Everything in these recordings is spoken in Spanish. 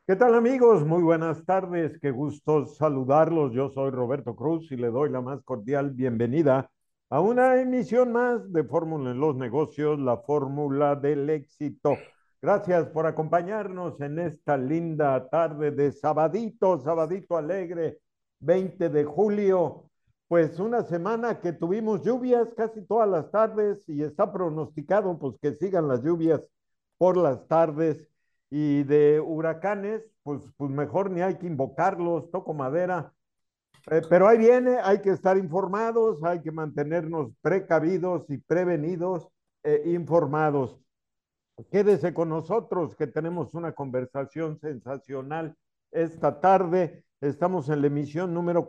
¿Qué tal amigos? Muy buenas tardes, qué gusto saludarlos. Yo soy Roberto Cruz y le doy la más cordial bienvenida a una emisión más de Fórmula en los Negocios, la fórmula del éxito. Gracias por acompañarnos en esta linda tarde de sabadito, sabadito alegre, 20 de julio. Pues una semana que tuvimos lluvias casi todas las tardes y está pronosticado pues que sigan las lluvias por las tardes y de huracanes, pues mejor ni hay que invocarlos, toco madera. Pero ahí viene, hay que estar informados, hay que mantenernos precavidos y prevenidos, informados. Quédese con nosotros que tenemos una conversación sensacional esta tarde. Estamos en la emisión número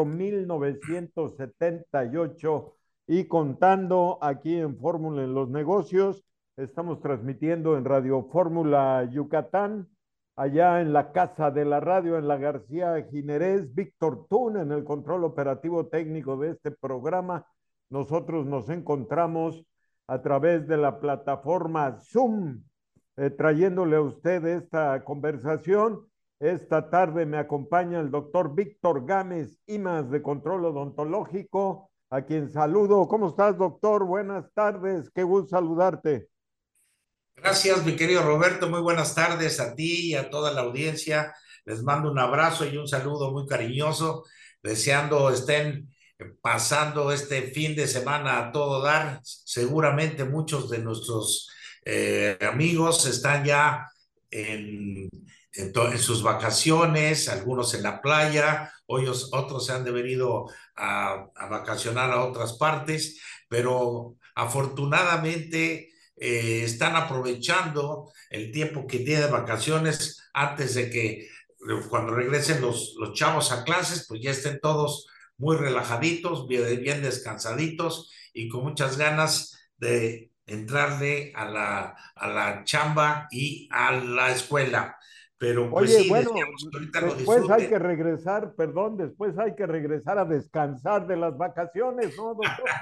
4978 y contando aquí en Fórmula en los Negocios. Estamos transmitiendo en Radio Fórmula Yucatán, allá en la Casa de la Radio, en la García Ginerés, Víctor Tun en el control operativo técnico de este programa. Nosotros nos encontramos a través de la plataforma Zoom, trayéndole a usted esta conversación. Esta tarde me acompaña el doctor Víctor Gámez Imas de Control Odontológico, a quien saludo. ¿Cómo estás, doctor? Buenas tardes, qué gusto saludarte. Gracias, mi querido Roberto. Muy buenas tardes a ti y a toda la audiencia. Les mando un abrazo y un saludo muy cariñoso, deseando estén pasando este fin de semana a todo dar. Seguramente muchos de nuestros amigos están ya en, en sus vacaciones, algunos en la playa, otros se han de haber ido a vacacionar a otras partes, pero afortunadamente están aprovechando el tiempo que tienen de vacaciones antes de que cuando regresen los chavos a clases, pues ya estén todos muy relajaditos, bien descansaditos y con muchas ganas de entrarle a la chamba y a la escuela. Pero pues Oye, sí, bueno, deseamos que ahorita lo después hay disfruten. que regresar, perdón, después hay que regresar a descansar de las vacaciones, ¿no, doctor?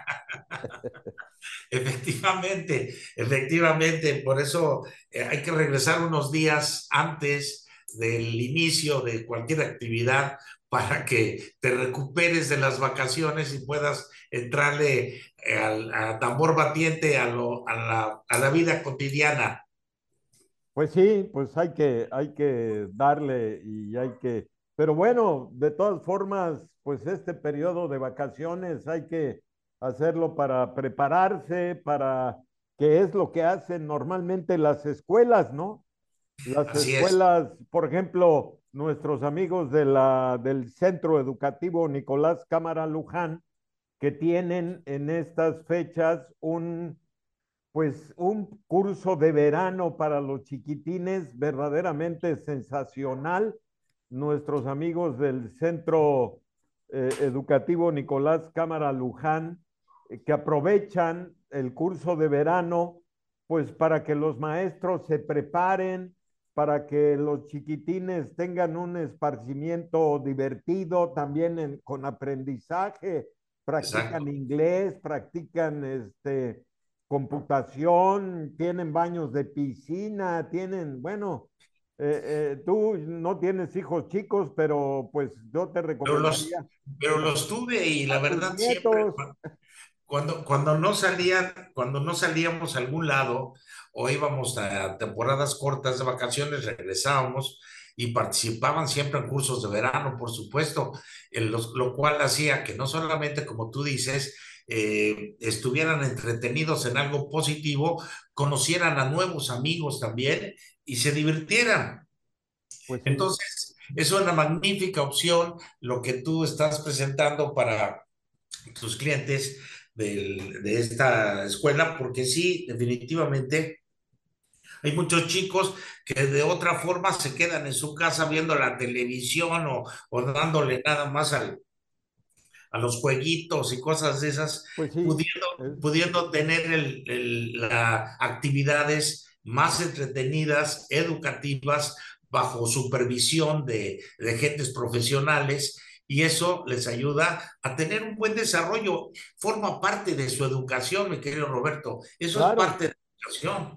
Efectivamente, efectivamente, por eso hay que regresar unos días antes del inicio de cualquier actividad para que te recuperes de las vacaciones y puedas entrarle a tambor batiente a la vida cotidiana. Pues sí, pues hay que darle y hay que, pero bueno, de todas formas, pues este periodo de vacaciones hay que hacerlo para prepararse, para que es lo que hacen normalmente las escuelas, ¿no? Las Así es, escuelas, por ejemplo, nuestros amigos del Centro Educativo Nicolás Cámara Luján, que tienen en estas fechas pues un curso de verano para los chiquitines verdaderamente sensacional. Nuestros amigos del Centro Educativo Nicolás Cámara Luján, que aprovechan el curso de verano, pues para que los maestros se preparen, para que los chiquitines tengan un esparcimiento divertido, también con aprendizaje, practican exacto. inglés, practican computación, tienen baños de piscina, tienen, bueno, tú no tienes hijos chicos, pero pues yo te Pero recomendaría pero los tuve y la a tus verdad siempre, nietos. cuando no salíamos a algún lado o íbamos a temporadas cortas de vacaciones, regresábamos y participaban siempre en cursos de verano, por supuesto, lo cual hacía que no solamente, como tú dices, estuvieran entretenidos en algo positivo, conocieran a nuevos amigos también y se divirtieran. Pues sí, Entonces, es una magnífica opción lo que tú estás presentando para tus clientes de esta escuela, porque sí, definitivamente hay muchos chicos que de otra forma se quedan en su casa viendo la televisión o dándole nada más a los jueguitos y cosas de esas, pues sí, pudiendo tener actividades más entretenidas, educativas, bajo supervisión de gentes profesionales, y eso les ayuda a tener un buen desarrollo. Forma parte de su educación, mi querido Roberto. Eso es claro. parte de la educación.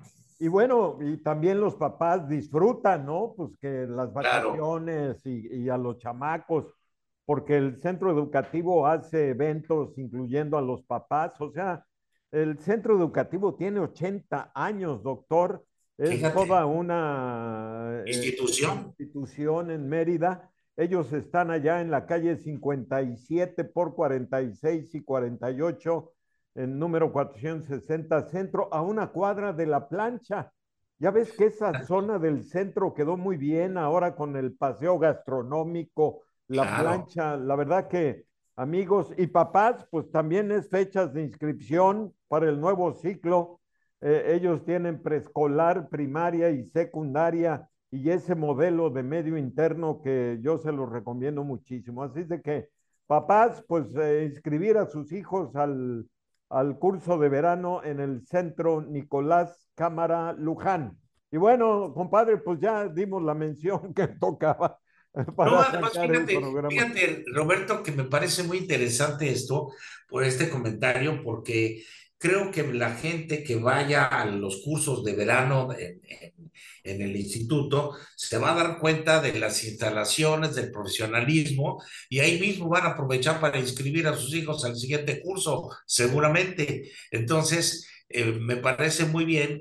Y bueno, y también los papás disfrutan, ¿no? Pues que las Claro, vacaciones y a los chamacos, porque el centro educativo hace eventos incluyendo a los papás. O sea, el centro educativo tiene 80 años, doctor. Es fíjate, toda una institución. institución en Mérida. Ellos están allá en la calle 57 por 46 y 48 en número 460 centro, a una cuadra de la plancha. Ya ves que esa zona del centro quedó muy bien ahora con el paseo gastronómico, la Claro. plancha. La verdad que amigos y papás, pues también es fechas de inscripción para el nuevo ciclo. Ellos tienen preescolar, primaria y secundaria y ese modelo de medio interno que yo se los recomiendo muchísimo. Así de que papás, pues inscribir a sus hijos al curso de verano en el Centro Nicolás Cámara Luján. Y bueno, compadre, pues ya dimos la mención que tocaba No, para además, arrancar el programa. fíjate, Roberto, que me parece muy interesante esto por este comentario, porque creo que la gente que vaya a los cursos de verano en el instituto se va a dar cuenta de las instalaciones, del profesionalismo, y ahí mismo van a aprovechar para inscribir a sus hijos al siguiente curso, seguramente. Entonces, me parece muy bien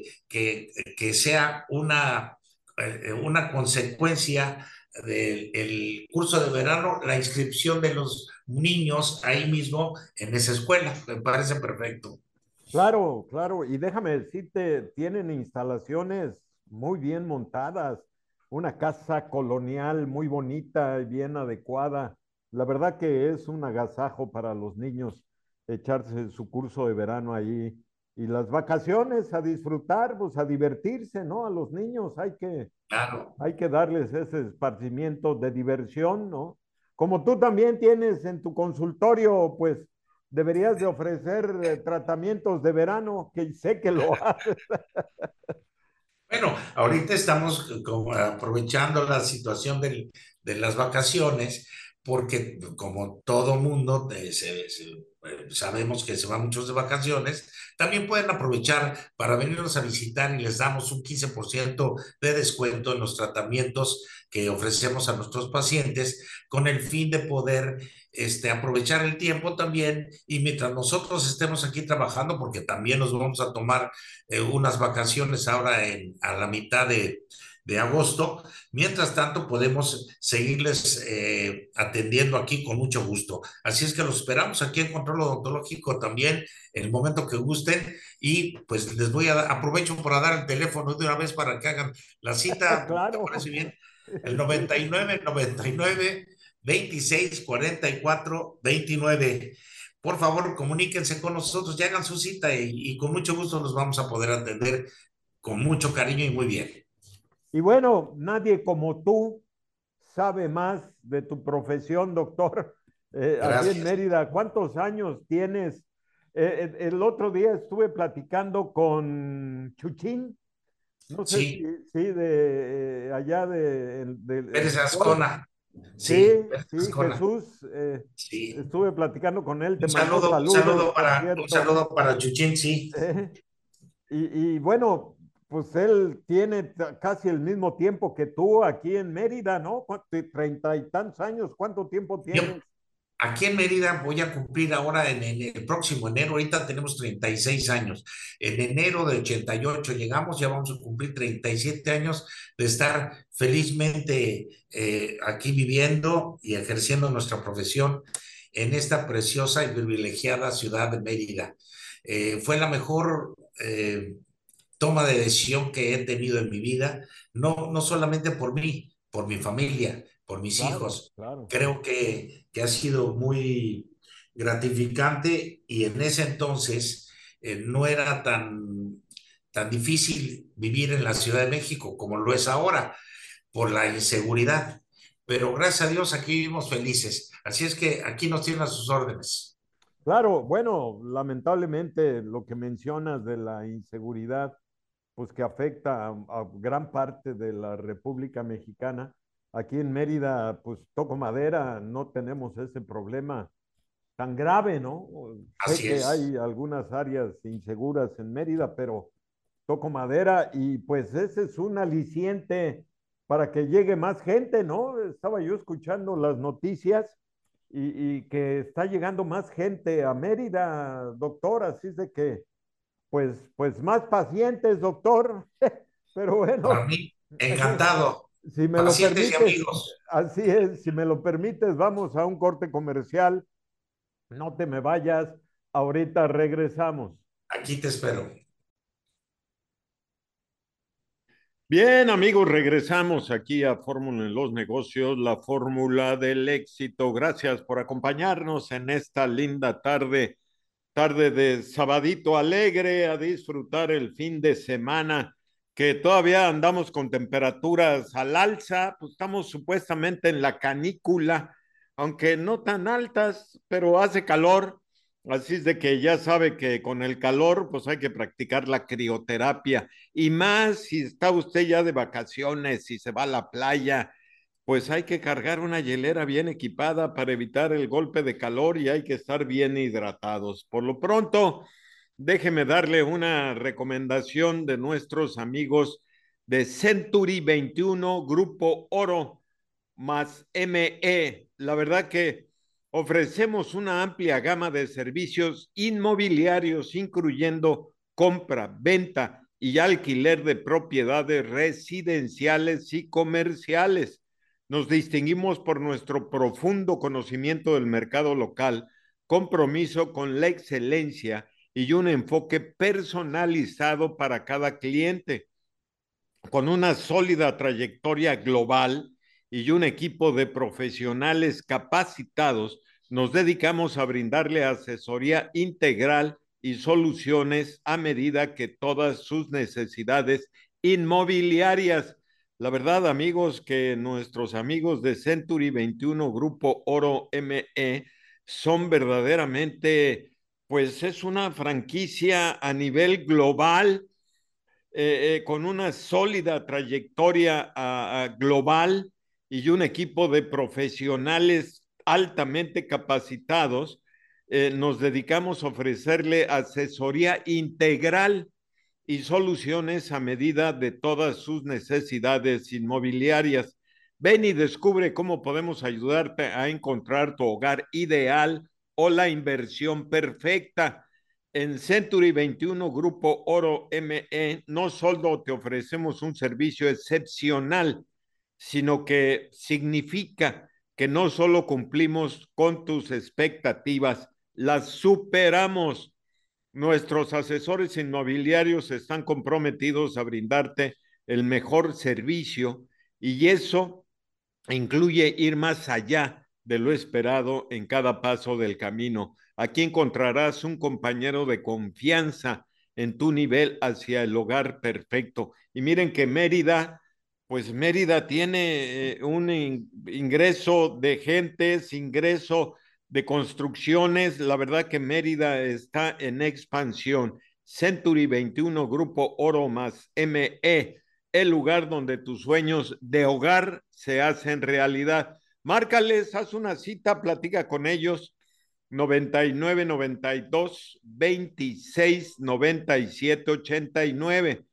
que sea una consecuencia del curso de verano, la inscripción de los niños ahí mismo en esa escuela. Me parece perfecto. Claro, claro, y déjame decirte, tienen instalaciones muy bien montadas, una casa colonial muy bonita y bien adecuada. La verdad que es un agasajo para los niños echarse su curso de verano allí y las vacaciones a disfrutar, pues a divertirse, ¿no? A los niños Claro. hay que darles ese esparcimiento de diversión, ¿no? Como tú también tienes en tu consultorio, pues deberías de ofrecer tratamientos de verano, que sé que lo haces. Bueno, ahorita estamos como aprovechando la situación de las vacaciones, porque como todo mundo sabemos que se van muchos de vacaciones, también pueden aprovechar para venirnos a visitar y les damos un 15% de descuento en los tratamientos que ofrecemos a nuestros pacientes con el fin de poder aprovechar el tiempo también y mientras nosotros estemos aquí trabajando, porque también nos vamos a tomar unas vacaciones ahora a la mitad de agosto. Mientras tanto, podemos seguirles atendiendo aquí con mucho gusto. Así es que los esperamos aquí en Control Odontológico también, en el momento que gusten. Y pues les voy a aprovecho para dar el teléfono de una vez para que hagan la cita. ¿Te Claro. parece bien? El Sí. 99 26 44 29. Por favor, comuníquense con nosotros, ya hagan su cita y con mucho gusto los vamos a poder atender con mucho cariño y muy bien. Y bueno, nadie como tú sabe más de tu profesión, doctor. Allí en Gracias. Mérida, ¿cuántos años tienes? El otro día estuve platicando con Chuchín. No sé si, Sí, sí, de allá el Pérez doctor. Ascona. Sí, Sí, Pérez sí, Ascona. Jesús. Sí. Estuve platicando con él, te mandó saludos, por Un cierto. saludo para Chuchín, sí. Eh, y bueno, pues él tiene casi el mismo tiempo que tú aquí en Mérida, ¿no? 30 y tantos años. ¿Cuánto tiempo Yo tienes? aquí en Mérida voy a cumplir ahora en el próximo enero, ahorita tenemos 36 años. En enero de 88 llegamos, ya vamos a cumplir 37 años de estar felizmente aquí viviendo y ejerciendo nuestra profesión en esta preciosa y privilegiada ciudad de Mérida. Fue la mejor toma de decisión que he tenido en mi vida, no solamente por mí, por mi familia, por mis Claro, hijos. claro, Creo que ha sido muy gratificante y en ese entonces no era tan difícil vivir en la Ciudad de México como lo es ahora por la inseguridad. Pero gracias a Dios aquí vivimos felices. Así es que aquí nos tienen a sus órdenes. claro. Bueno, lamentablemente lo que mencionas de la inseguridad, pues que afecta a gran parte de la República Mexicana. Aquí en Mérida, pues toco madera, no tenemos ese problema tan grave, ¿no? Sé Así que es. hay algunas áreas inseguras en Mérida, pero toco madera y pues ese es un aliciente para que llegue más gente, ¿no? Estaba yo escuchando las noticias y que está llegando más gente a Mérida, doctor, así es de que, pues más pacientes, doctor, pero Para bueno, mí, encantado. si me lo Pacientes y permites, amigos, así es, si me lo permites, vamos a un corte comercial, no te me vayas, ahorita regresamos. aquí te espero. Bien, amigos, regresamos aquí a Fórmula en los Negocios, la fórmula del éxito. Gracias por acompañarnos en esta linda tarde, tarde de sabadito alegre, a disfrutar el fin de semana, que todavía andamos con temperaturas al alza, pues estamos supuestamente en la canícula, aunque no tan altas, pero hace calor. Así es de que ya sabe que con el calor, pues hay que practicar la crioterapia. Y más si está usted ya de vacaciones, si se va a la playa, pues hay que cargar una hielera bien equipada para evitar el golpe de calor y hay que estar bien hidratados. Por lo pronto, déjeme darle una recomendación de nuestros amigos de Century 21 Grupo Oro más ME. La verdad que ofrecemos una amplia gama de servicios inmobiliarios, incluyendo compra, venta y alquiler de propiedades residenciales y comerciales. Nos distinguimos por nuestro profundo conocimiento del mercado local, compromiso con la excelencia y un enfoque personalizado para cada cliente. Con una sólida trayectoria global y un equipo de profesionales capacitados, nos dedicamos a brindarle asesoría integral y soluciones a medida que todas sus necesidades inmobiliarias. La verdad, amigos, que nuestros amigos de Century 21 Grupo Oro ME son verdaderamente, pues es una franquicia a nivel global, con una sólida trayectoria global y un equipo de profesionales altamente capacitados. Nos dedicamos a ofrecerle asesoría integral y soluciones a medida de todas sus necesidades inmobiliarias. Ven y descubre cómo podemos ayudarte a encontrar tu hogar ideal o la inversión perfecta. En Century 21 Grupo Oro ME no solo te ofrecemos un servicio excepcional, sino que significa que no solo cumplimos con tus expectativas, las superamos. Nuestros asesores inmobiliarios están comprometidos a brindarte el mejor servicio y eso incluye ir más allá de lo esperado en cada paso del camino. Aquí encontrarás un compañero de confianza en tu nivel hacia el hogar perfecto. Y miren que Mérida, pues Mérida tiene un ingreso de gentes, ingreso de construcciones. La verdad que Mérida está en expansión. Century 21 Grupo Oro más ME, el lugar donde tus sueños de hogar se hacen realidad. Márcales, haz una cita, platica con ellos. 99 92 26 97 89,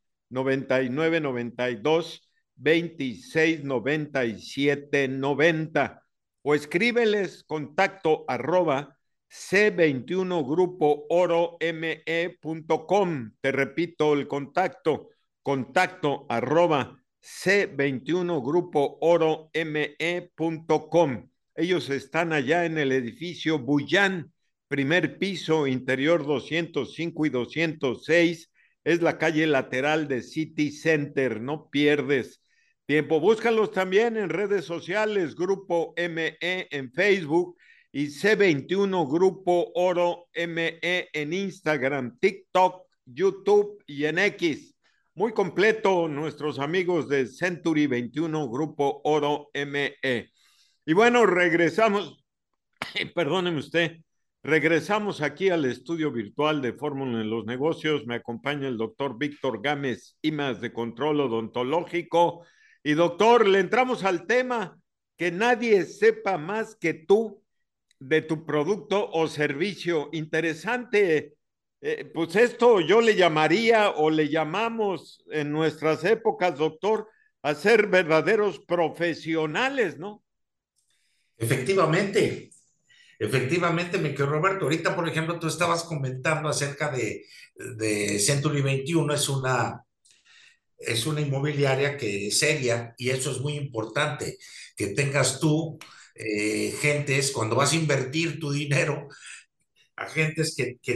99 92 26 97 90, o escríbeles contacto arroba c21 grupo oro me.com. Te repito el contacto arroba c21 grupo oro me.com. Ellos están allá en el edificio Bullán, primer piso, interior 205 y 206. Es la calle lateral de City Center. No pierdes tiempo. Búscalos también en redes sociales, Grupo ME en Facebook y C21 Grupo Oro ME en Instagram, TikTok, YouTube y en X. Muy completo nuestros amigos de Century 21 Grupo Oro ME. Y bueno, regresamos, perdóneme usted, regresamos aquí al estudio virtual de Fórmula en los Negocios. Me acompaña el doctor Víctor Gámez Imas de Control Odontológico. Y doctor, le entramos al tema, que nadie sepa más que tú de tu producto o servicio. Interesante Pues esto yo le llamaría o le llamamos en nuestras épocas, doctor, a ser verdaderos profesionales, ¿no? Efectivamente, efectivamente, mi querido Roberto. Ahorita, por ejemplo, tú estabas comentando acerca de Century 21, es una inmobiliaria que es seria y eso es muy importante, que tengas tú gentes, cuando vas a invertir tu dinero, agentes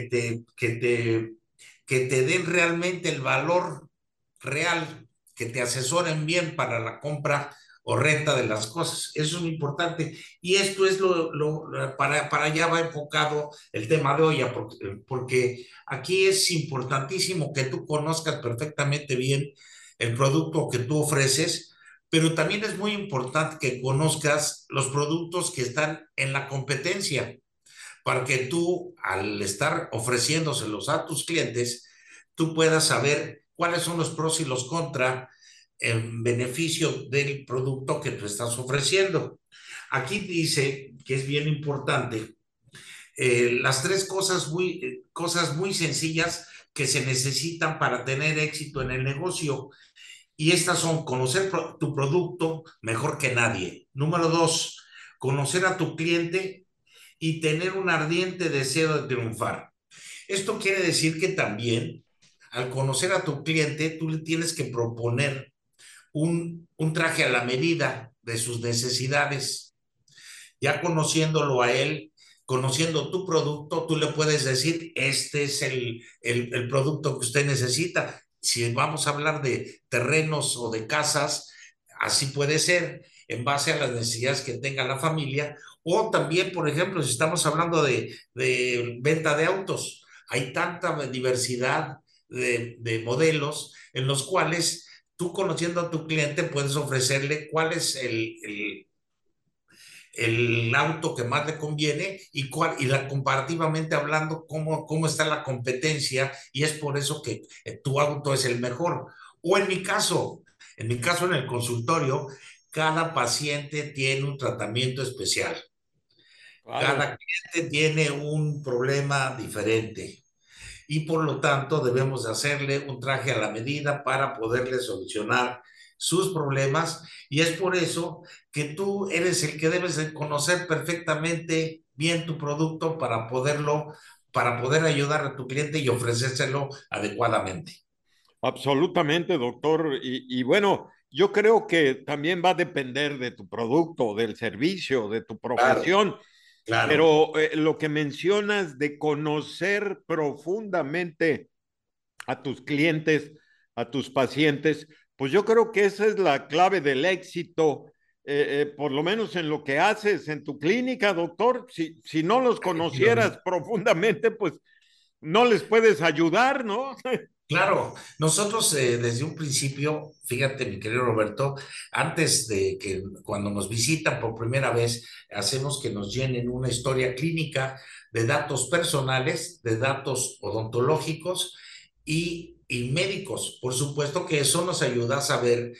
que te den realmente el valor real, que te asesoren bien para la compra o renta de las cosas. Eso es muy importante. Y esto es para allá va enfocado el tema de hoy, porque aquí es importantísimo que tú conozcas perfectamente bien el producto que tú ofreces, pero también es muy importante que conozcas los productos que están en la competencia para que tú, al estar ofreciéndoselos a tus clientes, tú puedas saber cuáles son los pros y los contras en beneficio del producto que tú estás ofreciendo. Aquí dice que es bien importante las tres cosas muy sencillas que se necesitan para tener éxito en el negocio. Y estas son conocer tu producto mejor que nadie. Número dos, conocer a tu cliente y tener un ardiente deseo de triunfar. Esto quiere decir que también, al conocer a tu cliente, tú le tienes que proponer un traje a la medida de sus necesidades. Ya conociéndolo a él, conociendo tu producto, tú le puedes decir, este es el producto que usted necesita. Si vamos a hablar de terrenos o de casas, así puede ser, en base a las necesidades que tenga la familia. O también, por ejemplo, si estamos hablando de venta de autos, hay tanta diversidad de modelos en los cuales tú, conociendo a tu cliente, puedes ofrecerle cuál es el auto que más le conviene y la comparativamente hablando, cómo está la competencia, y es por eso que tu auto es el mejor. O en mi caso en el consultorio, cada paciente tiene un tratamiento especial. Claro. Cada cliente tiene un problema diferente y por lo tanto debemos hacerle un traje a la medida para poderle solucionar sus problemas, y es por eso que tú eres el que debes de conocer perfectamente bien tu producto para poder ayudar a tu cliente y ofrecérselo adecuadamente. Absolutamente, doctor. Y bueno, yo creo que también va a depender de tu producto, del servicio, de tu Claro, profesión, claro. pero lo que mencionas de conocer profundamente a tus clientes, a tus pacientes, pues yo creo que esa es la clave del éxito, por lo menos en lo que haces en tu clínica, doctor. Si no los conocieras Efectivamente. profundamente, pues no les puedes ayudar, ¿no? Claro, nosotros desde un principio, fíjate, mi querido Roberto, antes de que cuando nos visitan por primera vez, hacemos que nos llenen una historia clínica de datos personales, de datos odontológicos y médicos. Por supuesto que eso nos ayuda a saber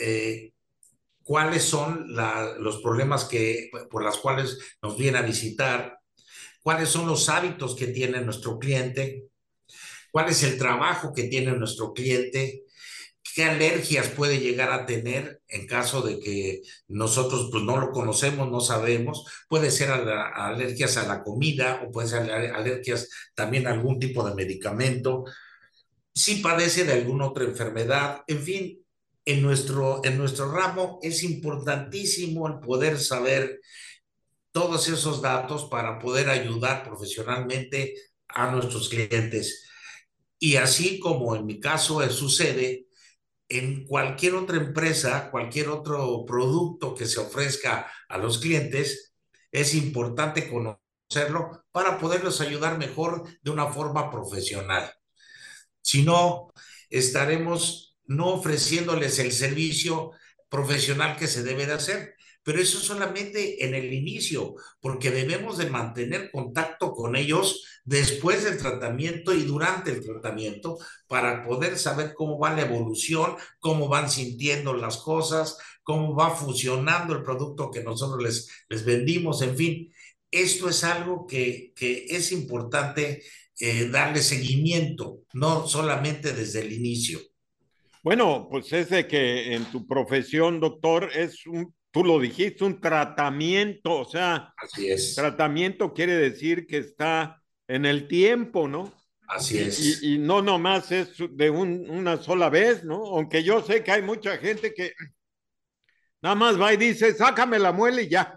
cuáles son los problemas por los cuales nos viene a visitar, cuáles son los hábitos que tiene nuestro cliente, cuál es el trabajo que tiene nuestro cliente, qué alergias puede llegar a tener en caso de que nosotros pues no lo conocemos, no sabemos. Puede ser alergias a la comida o puede ser alergias también a algún tipo de medicamento. Si padece de alguna otra enfermedad, en fin, en nuestro ramo es importantísimo el poder saber todos esos datos para poder ayudar profesionalmente a nuestros clientes. Y así como en mi caso sucede, en cualquier otra empresa, cualquier otro producto que se ofrezca a los clientes, es importante conocerlo para poderlos ayudar mejor de una forma profesional. Si no, estaremos no ofreciéndoles el servicio profesional que se debe de hacer. Pero eso solamente en el inicio, porque debemos de mantener contacto con ellos después del tratamiento y durante el tratamiento para poder saber cómo va la evolución, cómo van sintiendo las cosas, cómo va funcionando el producto que nosotros les vendimos, en fin. Esto es algo que es importante darle seguimiento, no solamente desde el inicio. Bueno, pues es de que en tu profesión, doctor, tú lo dijiste, un tratamiento, o sea, Así es, tratamiento quiere decir que está en el tiempo, ¿no? así Y, es. y no nomás es de una sola vez, ¿no? Aunque yo sé que hay mucha gente que nada más va y dice, sácame la muela y ya,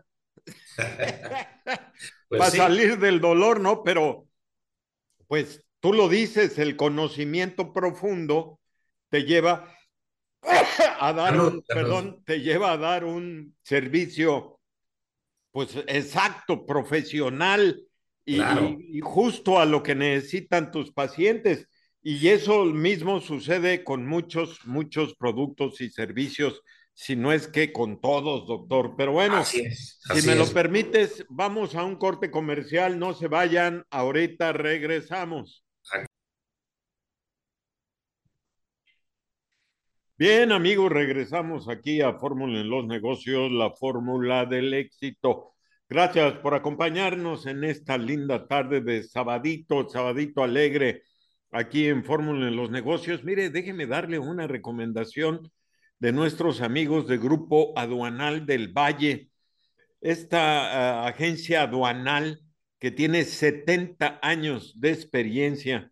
Pues para sí, salir del dolor, ¿no? Pero, pues tú lo dices, el conocimiento profundo te lleva a dar salud, un, salud. perdón, te lleva a dar un servicio, pues exacto, profesional Claro, y justo a lo que necesitan tus pacientes. Y eso mismo sucede con muchos productos y servicios, si no es que con todos, doctor. Pero bueno, así es, si me así lo es. permites, vamos a un corte comercial, no se vayan, ahorita regresamos. Bien, amigos, regresamos aquí a Fórmula en los Negocios, la fórmula del éxito. Gracias por acompañarnos en esta linda tarde de sabadito, sabadito alegre, aquí en Fórmula en los Negocios. Mire, déjeme darle una recomendación de nuestros amigos de Grupo Aduanal del Valle, esta agencia aduanal que tiene 70 años de experiencia.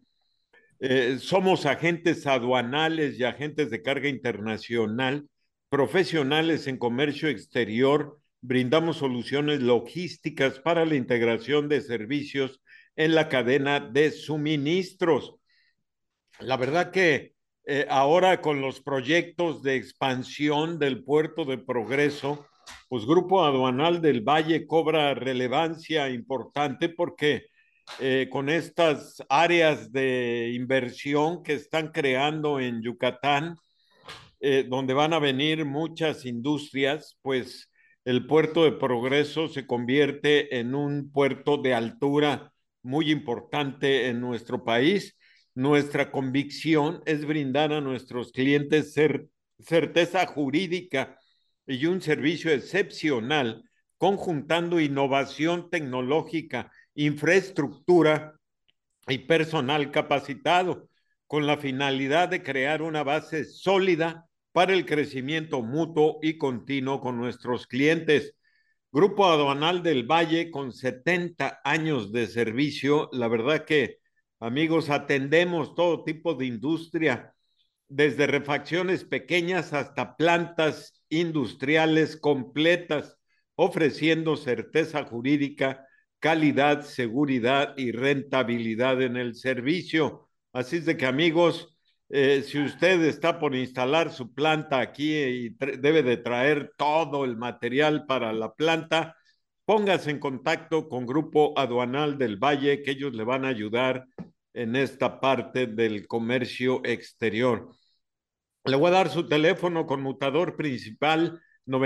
Somos agentes aduanales y agentes de carga internacional, profesionales en comercio exterior, brindamos soluciones logísticas para la integración de servicios en la cadena de suministros. La verdad que ahora con los proyectos de expansión del puerto de Progreso, pues Grupo Aduanal del Valle cobra relevancia importante porque con estas áreas de inversión que están creando en Yucatán, donde van a venir muchas industrias, pues el puerto de Progreso se convierte en un puerto de altura muy importante en nuestro país. Nuestra convicción es brindar a nuestros clientes certeza jurídica y un servicio excepcional, conjuntando innovación tecnológica, infraestructura y personal capacitado, con la finalidad de crear una base sólida para el crecimiento mutuo y continuo con nuestros clientes. Grupo Aduanal del Valle, con 70 años de servicio, la verdad que, amigos, atendemos todo tipo de industria, desde refacciones pequeñas hasta plantas industriales completas, ofreciendo certeza jurídica, calidad, seguridad y rentabilidad en el servicio. Así es de que, amigos, si usted está por instalar su planta aquí y debe de traer todo el material para la planta, póngase en contacto con Grupo Aduanal del Valle, que ellos le van a ayudar en esta parte del comercio exterior. Le voy a dar su teléfono conmutador principal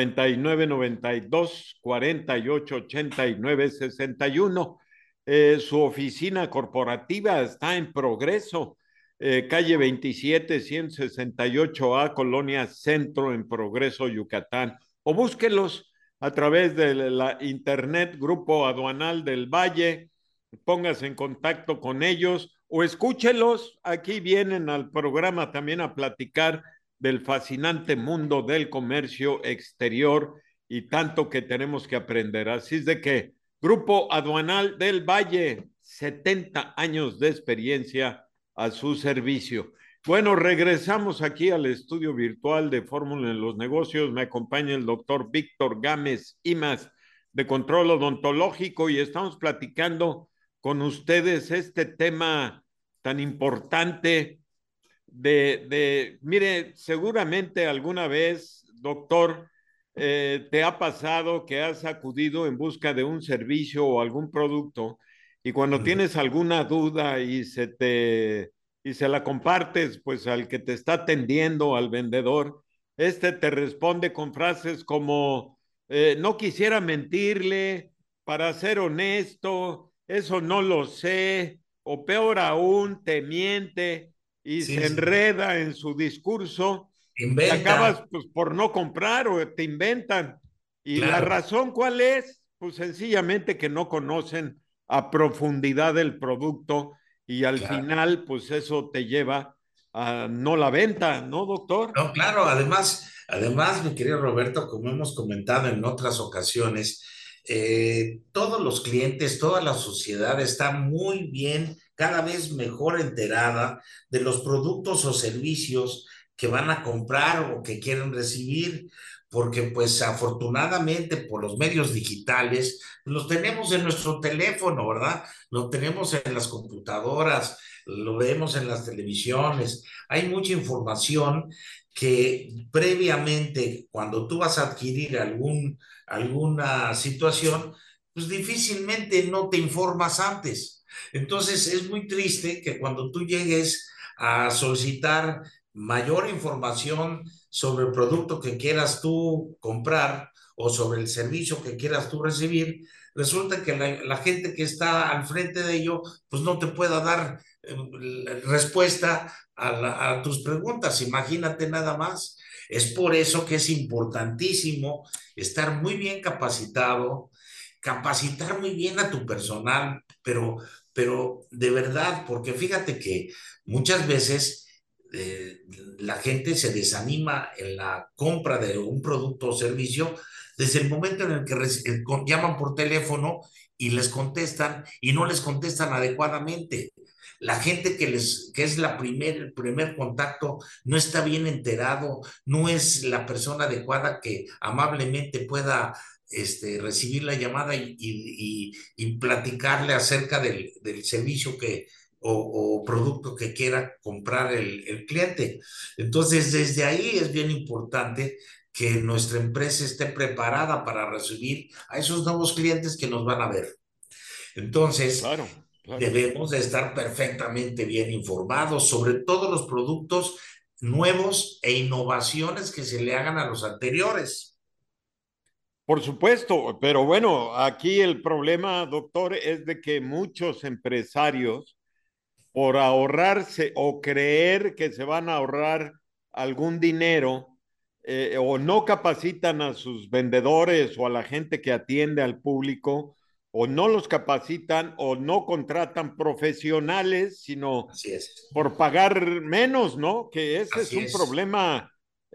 9992 4889 61. Su oficina corporativa está en Progreso, calle 27 168A, Colonia Centro, en Progreso, Yucatán. O búsquelos a través de la internet, Grupo Aduanal del Valle, póngase en contacto con ellos o escúchelos. Aquí vienen al programa también a platicar del fascinante mundo del comercio exterior y tanto que tenemos que aprender. Así es de que Grupo Aduanal del Valle, 70 años de experiencia a su servicio. Bueno, regresamos aquí al estudio virtual de Fórmula en los Negocios. Me acompaña el doctor Víctor Gámez Imas, de Control Odontológico, y estamos platicando con ustedes este tema tan importante mire, seguramente alguna vez, doctor, te ha pasado que has acudido en busca de un servicio o algún producto y cuando tienes alguna duda y se la compartes pues al que te está atendiendo, al vendedor, este te responde con frases como no quisiera mentirle, para ser honesto, eso no lo sé, o peor aún, te miente y Sí, se sí. enreda en su discurso y Inventa, acabas pues por no comprar o te inventan. ¿Y la claro. razón cuál es? Pues sencillamente que no conocen a profundidad el producto y al claro. final, pues eso te lleva a no la venta, ¿no, doctor? No, claro, además, mi querido Roberto, como hemos comentado en otras ocasiones, todos los clientes, toda la sociedad está muy bien, cada vez mejor enterada de los productos o servicios que van a comprar o que quieren recibir, porque pues afortunadamente por los medios digitales los tenemos en nuestro teléfono, ¿verdad? Lo tenemos en las computadoras, lo vemos en las televisiones, hay mucha información que previamente, cuando tú vas a adquirir alguna situación, pues difícilmente no te informas antes. Entonces es muy triste que cuando tú llegues a solicitar mayor información sobre el producto que quieras tú comprar o sobre el servicio que quieras tú recibir, resulta que la gente que está al frente de ello, pues no te pueda dar respuesta a tus preguntas. Imagínate nada más. Es por eso que es importantísimo estar muy bien capacitado, capacitar muy bien a tu personal, pero de verdad, porque fíjate que muchas veces eh, la gente se desanima en la compra de un producto o servicio desde el momento en el que llaman por teléfono y les contestan y no les contestan adecuadamente. La gente que es el primer contacto no está bien enterado, no es la persona adecuada que amablemente pueda recibir la llamada y platicarle acerca del servicio o producto que quiera comprar el cliente. Entonces, desde ahí es bien importante que nuestra empresa esté preparada para recibir a esos nuevos clientes que nos van a ver. Entonces, Claro, claro. debemos de estar perfectamente bien informados sobre todos los productos nuevos e innovaciones que se le hagan a los anteriores. Por supuesto, pero bueno, aquí el problema, doctor, es de que muchos empresarios, por ahorrarse o creer que se van a ahorrar algún dinero, o no capacitan a sus vendedores o a la gente que atiende al público, o no los capacitan o no contratan profesionales, sino Así es, por pagar menos, ¿no? Que ese es así un es. problema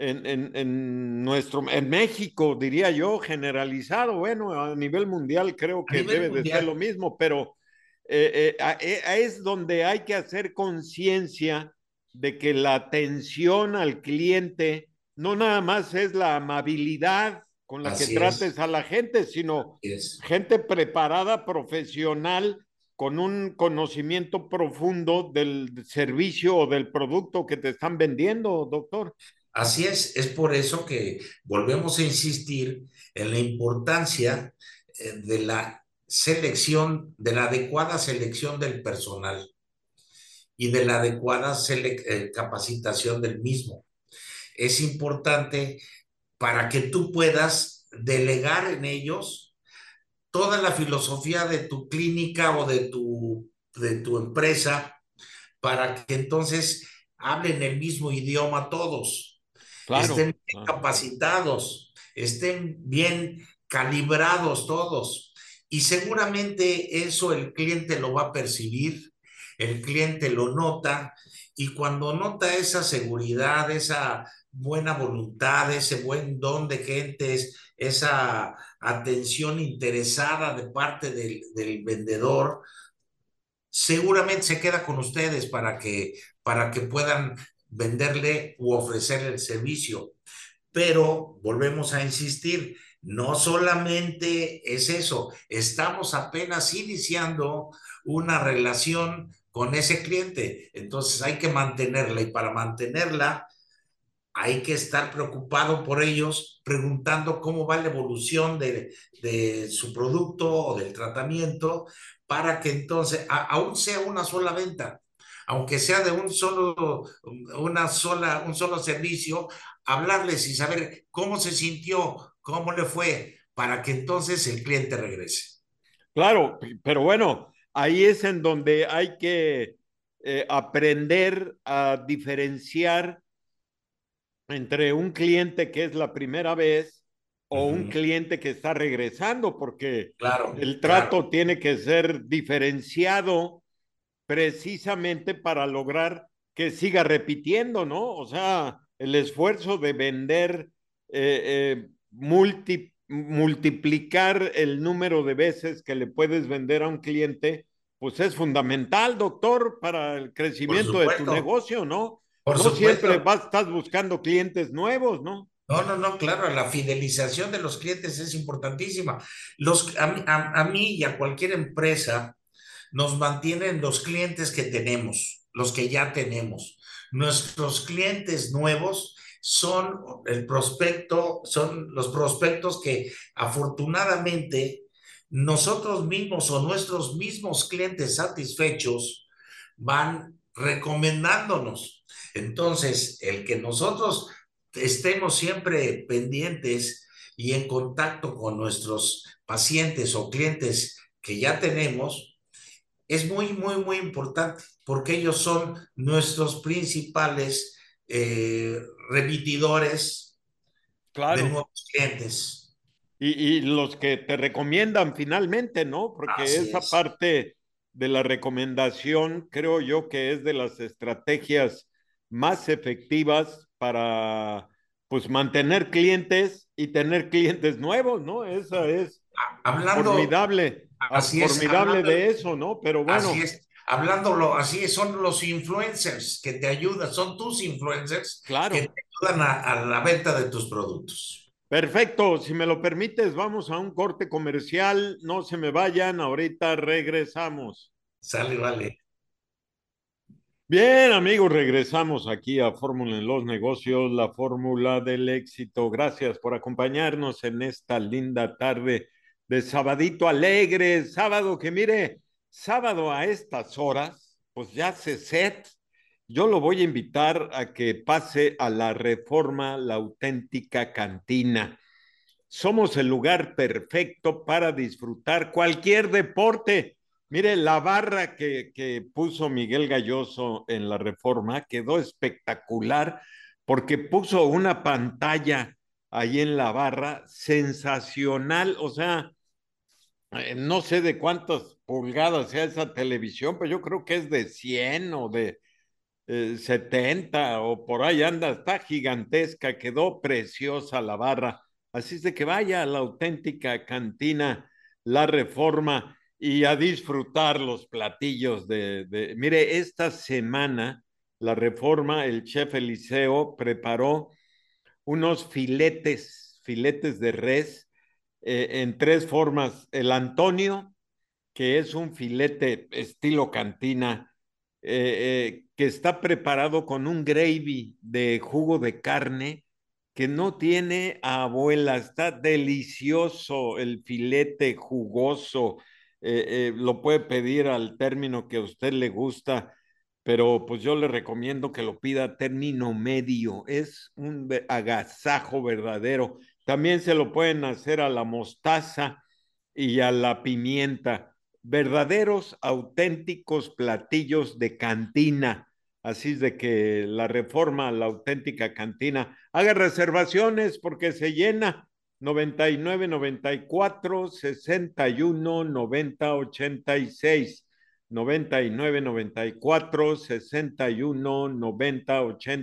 en México, diría yo, generalizado. Bueno, a nivel mundial creo A que nivel debe de ser mundial, lo mismo, pero es donde hay que hacer conciencia de que la atención al cliente no nada más es la amabilidad con la que así es, trates a la gente, sino así es. gente preparada, profesional, con un conocimiento profundo del servicio o del producto que te están vendiendo, doctor. Así es por eso que volvemos a insistir en la importancia de la selección, de la adecuada selección del personal y de la adecuada capacitación del mismo. Es importante para que tú puedas delegar en ellos toda la filosofía de tu clínica o de tu empresa para que entonces hablen el mismo idioma todos, estén Claro, bien claro. capacitados, estén bien calibrados todos. Y seguramente eso el cliente lo va a percibir, el cliente lo nota, y cuando nota esa seguridad, esa buena voluntad, ese buen don de gentes, esa atención interesada de parte del vendedor, seguramente se queda con ustedes para que puedan venderle u ofrecerle el servicio. Pero volvemos a insistir, no solamente es eso, estamos apenas iniciando una relación con ese cliente, entonces hay que mantenerla y para mantenerla hay que estar preocupado por ellos, preguntando cómo va la evolución de su producto o del tratamiento, para que entonces, aún sea una sola venta, aunque sea de un solo servicio, hablarles y saber cómo se sintió, cómo le fue, para que entonces el cliente regrese. Claro, pero bueno, ahí es en donde hay que aprender a diferenciar entre un cliente que es la primera vez o un Ujú. cliente que está regresando, porque Claro, el claro, trato tiene que ser diferenciado, precisamente para lograr que siga repitiendo, ¿no? O sea, el esfuerzo de vender, multiplicar el número de veces que le puedes vender a un cliente, pues es fundamental, doctor, para el Por crecimiento de tu supuesto, negocio, ¿no? por No siempre supuesto. estás buscando clientes nuevos, ¿no? No, no, no, claro, la fidelización de los clientes es importantísima. A mí y a cualquier empresa nos mantienen los clientes que tenemos, los que ya tenemos. Nuestros clientes nuevos son los prospectos que afortunadamente nosotros mismos o nuestros mismos clientes satisfechos van recomendándonos. Entonces, el que nosotros estemos siempre pendientes y en contacto con nuestros pacientes o clientes que ya tenemos, es muy, muy, muy importante porque ellos son nuestros principales eh, repetidores de Claro. nuevos clientes. Y los que te recomiendan finalmente, ¿no? Porque Así esa es. parte de la recomendación creo yo que es de las estrategias más efectivas para, pues, mantener clientes y tener clientes nuevos, ¿no? Esa es Hablando, formidable, así es, formidable de eso, ¿no? Pero así bueno, es, hablándolo, así es, son los influencers que te ayudan, son tus influencers que claro. te ayudan a la venta de tus productos. Perfecto, si me lo permites, vamos a un corte comercial, no se me vayan, ahorita regresamos. Sale, vale. Bien, amigos, regresamos aquí a Fórmula en los Negocios, la fórmula del éxito. Gracias por acompañarnos en esta linda tarde de sabadito alegre, sábado que mire, sábado a estas horas, pues ya se set. Yo lo voy a invitar a que pase a la Reforma, la auténtica cantina. Somos el lugar perfecto para disfrutar cualquier deporte. Mire, la barra que puso Miguel Galloso en la Reforma quedó espectacular porque puso una pantalla ahí en la barra sensacional. O sea, no sé de cuántas pulgadas sea esa televisión, pero yo creo que es de 100 o de 70 o por ahí anda, está gigantesca, quedó preciosa la barra. Así es de que vaya a la auténtica cantina La Reforma y a disfrutar los platillos Mire, esta semana La Reforma, el chef Eliseo preparó unos filetes de res en tres formas. El Antonio, que es un filete estilo cantina, que está preparado con un gravy de jugo de carne que no tiene abuela, está delicioso el filete jugoso, lo puede pedir al término que a usted le gusta, pero pues yo le recomiendo que lo pida a término medio, es un agasajo verdadero. También se lo pueden hacer a la mostaza y a la pimienta, verdaderos, auténticos platillos de cantina. Así es de que la Reforma, la auténtica cantina, haga reservaciones porque se llena. 99 94 61 90 86, 99 94 61 90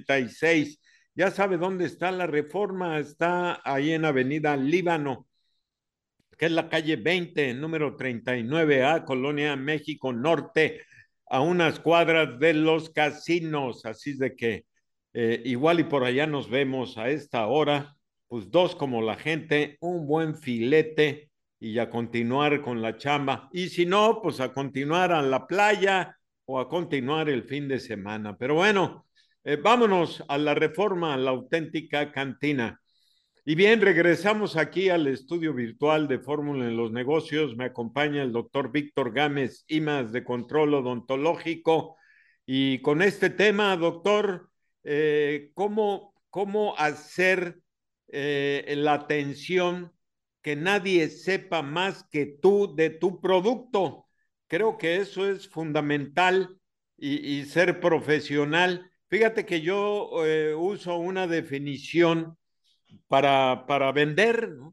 86. Ya sabe dónde está la Reforma, está ahí en Avenida Líbano, que es la calle 20, número 39A, Colonia México Norte, a unas cuadras de los casinos. Así es de que igual y por allá nos vemos a esta hora, pues dos como la gente, un buen filete y a continuar con la chamba. Y si no, pues a continuar a la playa o a continuar el fin de semana. Pero bueno, vámonos a la Reforma, a la auténtica cantina. Y bien, regresamos aquí al estudio virtual de Fórmula en los Negocios. Me acompaña el doctor Víctor Gámez Imas de Control Odontológico. Y con este tema, doctor, ¿cómo hacer la atención que nadie sepa más que tú de tu producto? Creo que eso es fundamental y ser profesional. Fíjate que yo uso una definición para vender, ¿no?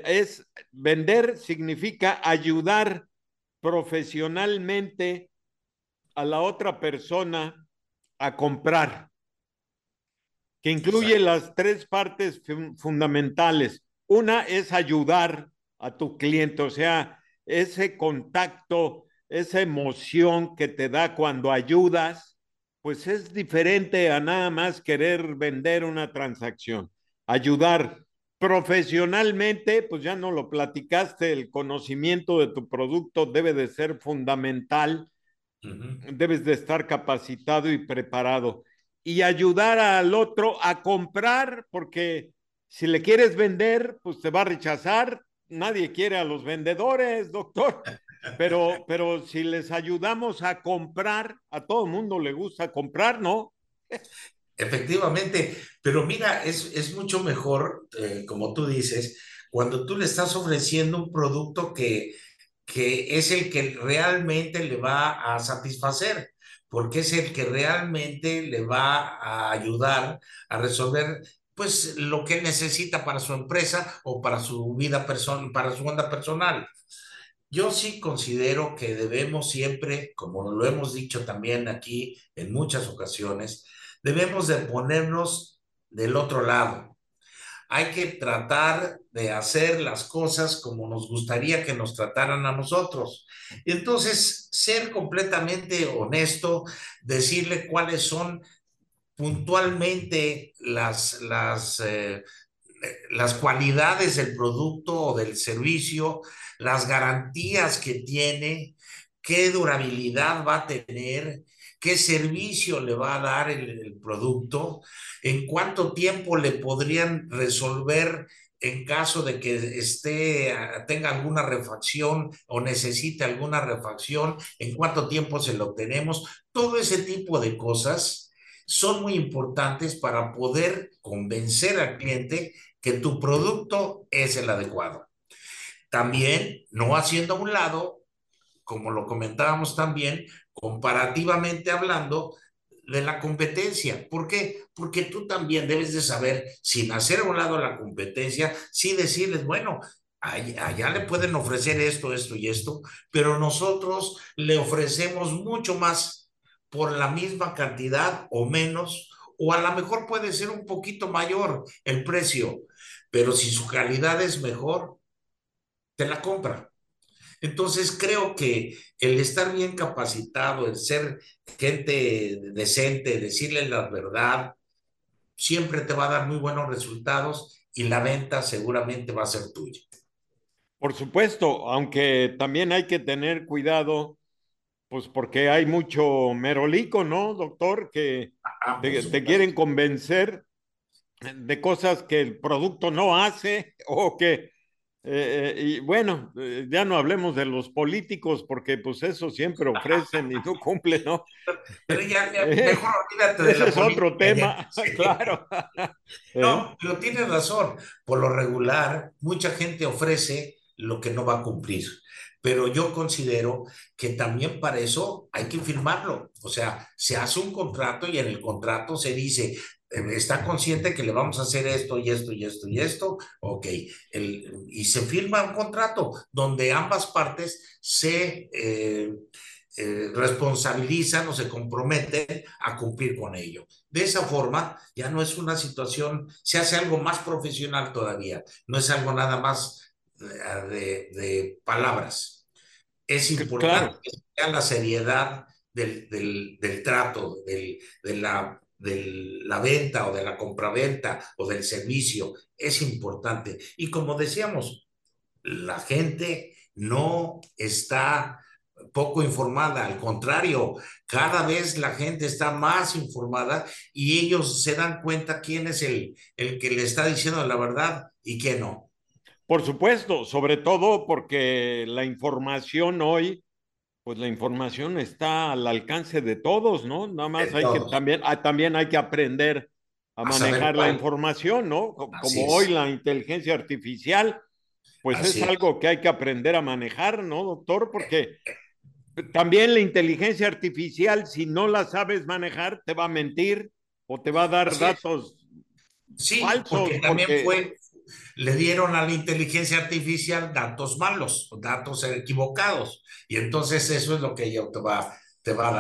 Vender significa ayudar profesionalmente a la otra persona a comprar, que incluye Exacto. las tres partes fundamentales. Una es ayudar a tu cliente, o sea, ese contacto, esa emoción que te da cuando ayudas, pues es diferente a nada más querer vender una transacción. Ayudar profesionalmente, pues ya no lo platicaste, el conocimiento de tu producto debe de ser fundamental, Ujú. debes de estar capacitado y preparado y ayudar al otro a comprar, porque si le quieres vender, pues te va a rechazar. Nadie quiere a los vendedores, doctor. Pero si les ayudamos a comprar, a todo el mundo le gusta comprar, ¿no? Efectivamente, pero mira, es mucho mejor, como tú dices, cuando tú le estás ofreciendo un producto que es el que realmente le va a satisfacer, porque es el que realmente le va a ayudar a resolver pues lo que necesita para su empresa o para su vida personal, para su onda personal. Yo sí considero que debemos siempre, como lo hemos dicho también aquí en muchas ocasiones, debemos de ponernos del otro lado. Hay que tratar de hacer las cosas como nos gustaría que nos trataran a nosotros. Entonces, ser completamente honesto, decirle cuáles son puntualmente las cualidades del producto o del servicio, las garantías que tiene, qué durabilidad va a tener, qué servicio le va a dar el producto, en cuánto tiempo le podrían resolver en caso de que tenga alguna refacción o necesite alguna refacción, en cuánto tiempo se lo obtenemos, todo ese tipo de cosas son muy importantes para poder convencer al cliente que tu producto es el adecuado. También no haciendo a un lado, como lo comentábamos también, comparativamente hablando de la competencia. ¿Por qué? Porque tú también debes de saber, sin hacer a un lado la competencia, sí decirles, bueno, allá le pueden ofrecer esto, esto y esto, pero nosotros le ofrecemos mucho más por la misma cantidad o menos, o a lo mejor puede ser un poquito mayor el precio, pero si su calidad es mejor, te la compra. Entonces creo que el estar bien capacitado, el ser gente decente, decirle la verdad, siempre te va a dar muy buenos resultados y la venta seguramente va a ser tuya. Por supuesto, aunque también hay que tener cuidado, pues porque hay mucho merolico, ¿no, doctor? Que Ah, por te quieren supuesto. convencer de cosas que el producto no hace o que, y bueno, ya no hablemos de los políticos porque pues eso siempre ofrecen y no cumplen, ¿no? Pero ya Eh, mejor olvídate de ese la es otro política ya. tema, Sí. claro. ¿Eh? No, pero tienes razón. Por lo regular, mucha gente ofrece lo que no va a cumplir. Pero yo considero que también para eso hay que firmarlo. O sea, se hace un contrato y en el contrato se dice, está consciente que le vamos a hacer esto y esto y esto y esto. Ok. Y se firma un contrato donde ambas partes se responsabilizan o se comprometen a cumplir con ello. De esa forma, ya no es una situación, se hace algo más profesional todavía, no es algo nada más de palabras. Es importante Claro. que sea la seriedad del trato, de la venta o de la compraventa o del servicio, es importante. Y como decíamos, la gente no está poco informada, al contrario, cada vez la gente está más informada y ellos se dan cuenta quién es el que le está diciendo la verdad y quién no. Por supuesto, sobre todo porque la información hoy, pues la información está al alcance de todos, ¿no? Nada más De hay que todos, también, también hay que aprender a a saber manejar la cuál. información, ¿no? Así Como hoy es, la inteligencia artificial, pues es así es. algo que hay que aprender a manejar, ¿no, doctor? Porque también la inteligencia artificial, si no la sabes manejar, te va a mentir o te va a dar Así es. datos Sí, falsos, porque también porque, le dieron a la inteligencia artificial datos malos, datos equivocados, y entonces eso es lo que ella te va a dar.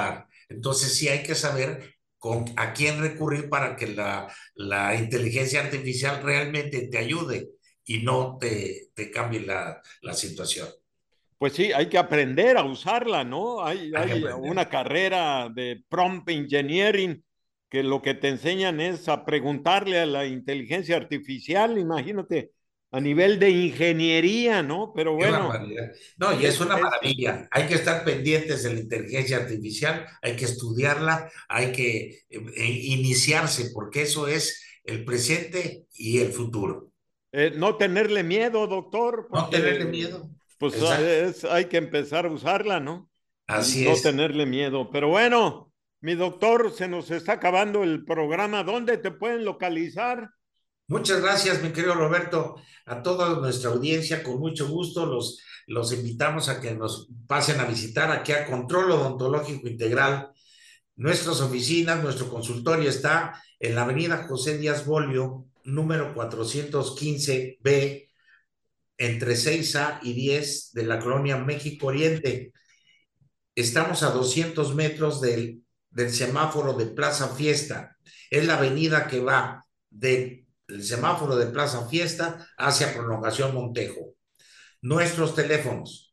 Entonces sí hay que saber a quién recurrir para que la inteligencia artificial realmente te ayude y no te cambie la situación. Pues sí, hay que aprender a usarla, ¿no? Hay que Hay aprender. una carrera de prompt engineering que lo que te enseñan es a preguntarle a la inteligencia artificial, imagínate, a nivel de ingeniería, ¿no? Pero Qué bueno, barbaridad. No, y es es, una es, maravilla. Hay que estar pendientes de la inteligencia artificial, hay que estudiarla, hay que iniciarse, porque eso es el presente y el futuro. no tenerle miedo, doctor, No tenerle porque miedo. pues Exacto. hay que empezar a usarla, ¿no? Y Así no es. tenerle miedo. Pero bueno, mi doctor, se nos está acabando el programa. ¿Dónde te pueden localizar? Muchas gracias, mi querido Roberto. A toda nuestra audiencia, con mucho gusto, los invitamos a que nos pasen a visitar aquí a Control Odontológico Integral. Nuestras oficinas, nuestro consultorio está en la avenida José Díaz Bolio, número 415B, entre 6A y 10 de la colonia México Oriente. Estamos a 200 metros del semáforo de Plaza Fiesta. Es la avenida que va del semáforo de Plaza Fiesta hacia Prolongación Montejo. Nuestros teléfonos: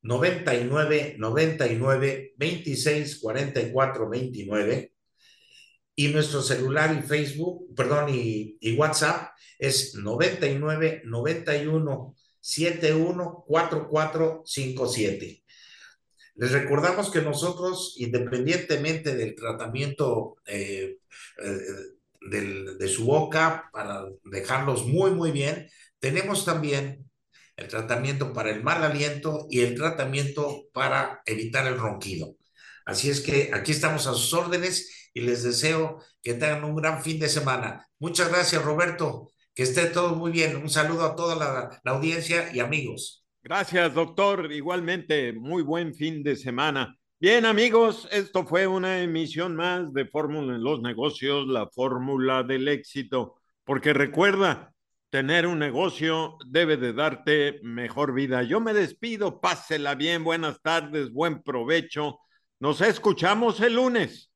99 26 44 29, y nuestro celular y Facebook, perdón, y WhatsApp es 99 91 71 4457. Les recordamos que nosotros, independientemente del tratamiento eh, de su boca, para dejarlos muy, muy bien, tenemos también el tratamiento para el mal aliento y el tratamiento para evitar el ronquido. Así es que aquí estamos a sus órdenes y les deseo que tengan un gran fin de semana. Muchas gracias, Roberto. Que esté todo muy bien. Un saludo a toda la audiencia y amigos. Gracias, doctor. Igualmente, muy buen fin de semana. Bien, amigos, esto fue una emisión más de Fórmula en los Negocios, la fórmula del éxito. Porque recuerda, tener un negocio debe de darte mejor vida. Yo me despido, pásela bien, buenas tardes, buen provecho. Nos escuchamos el lunes.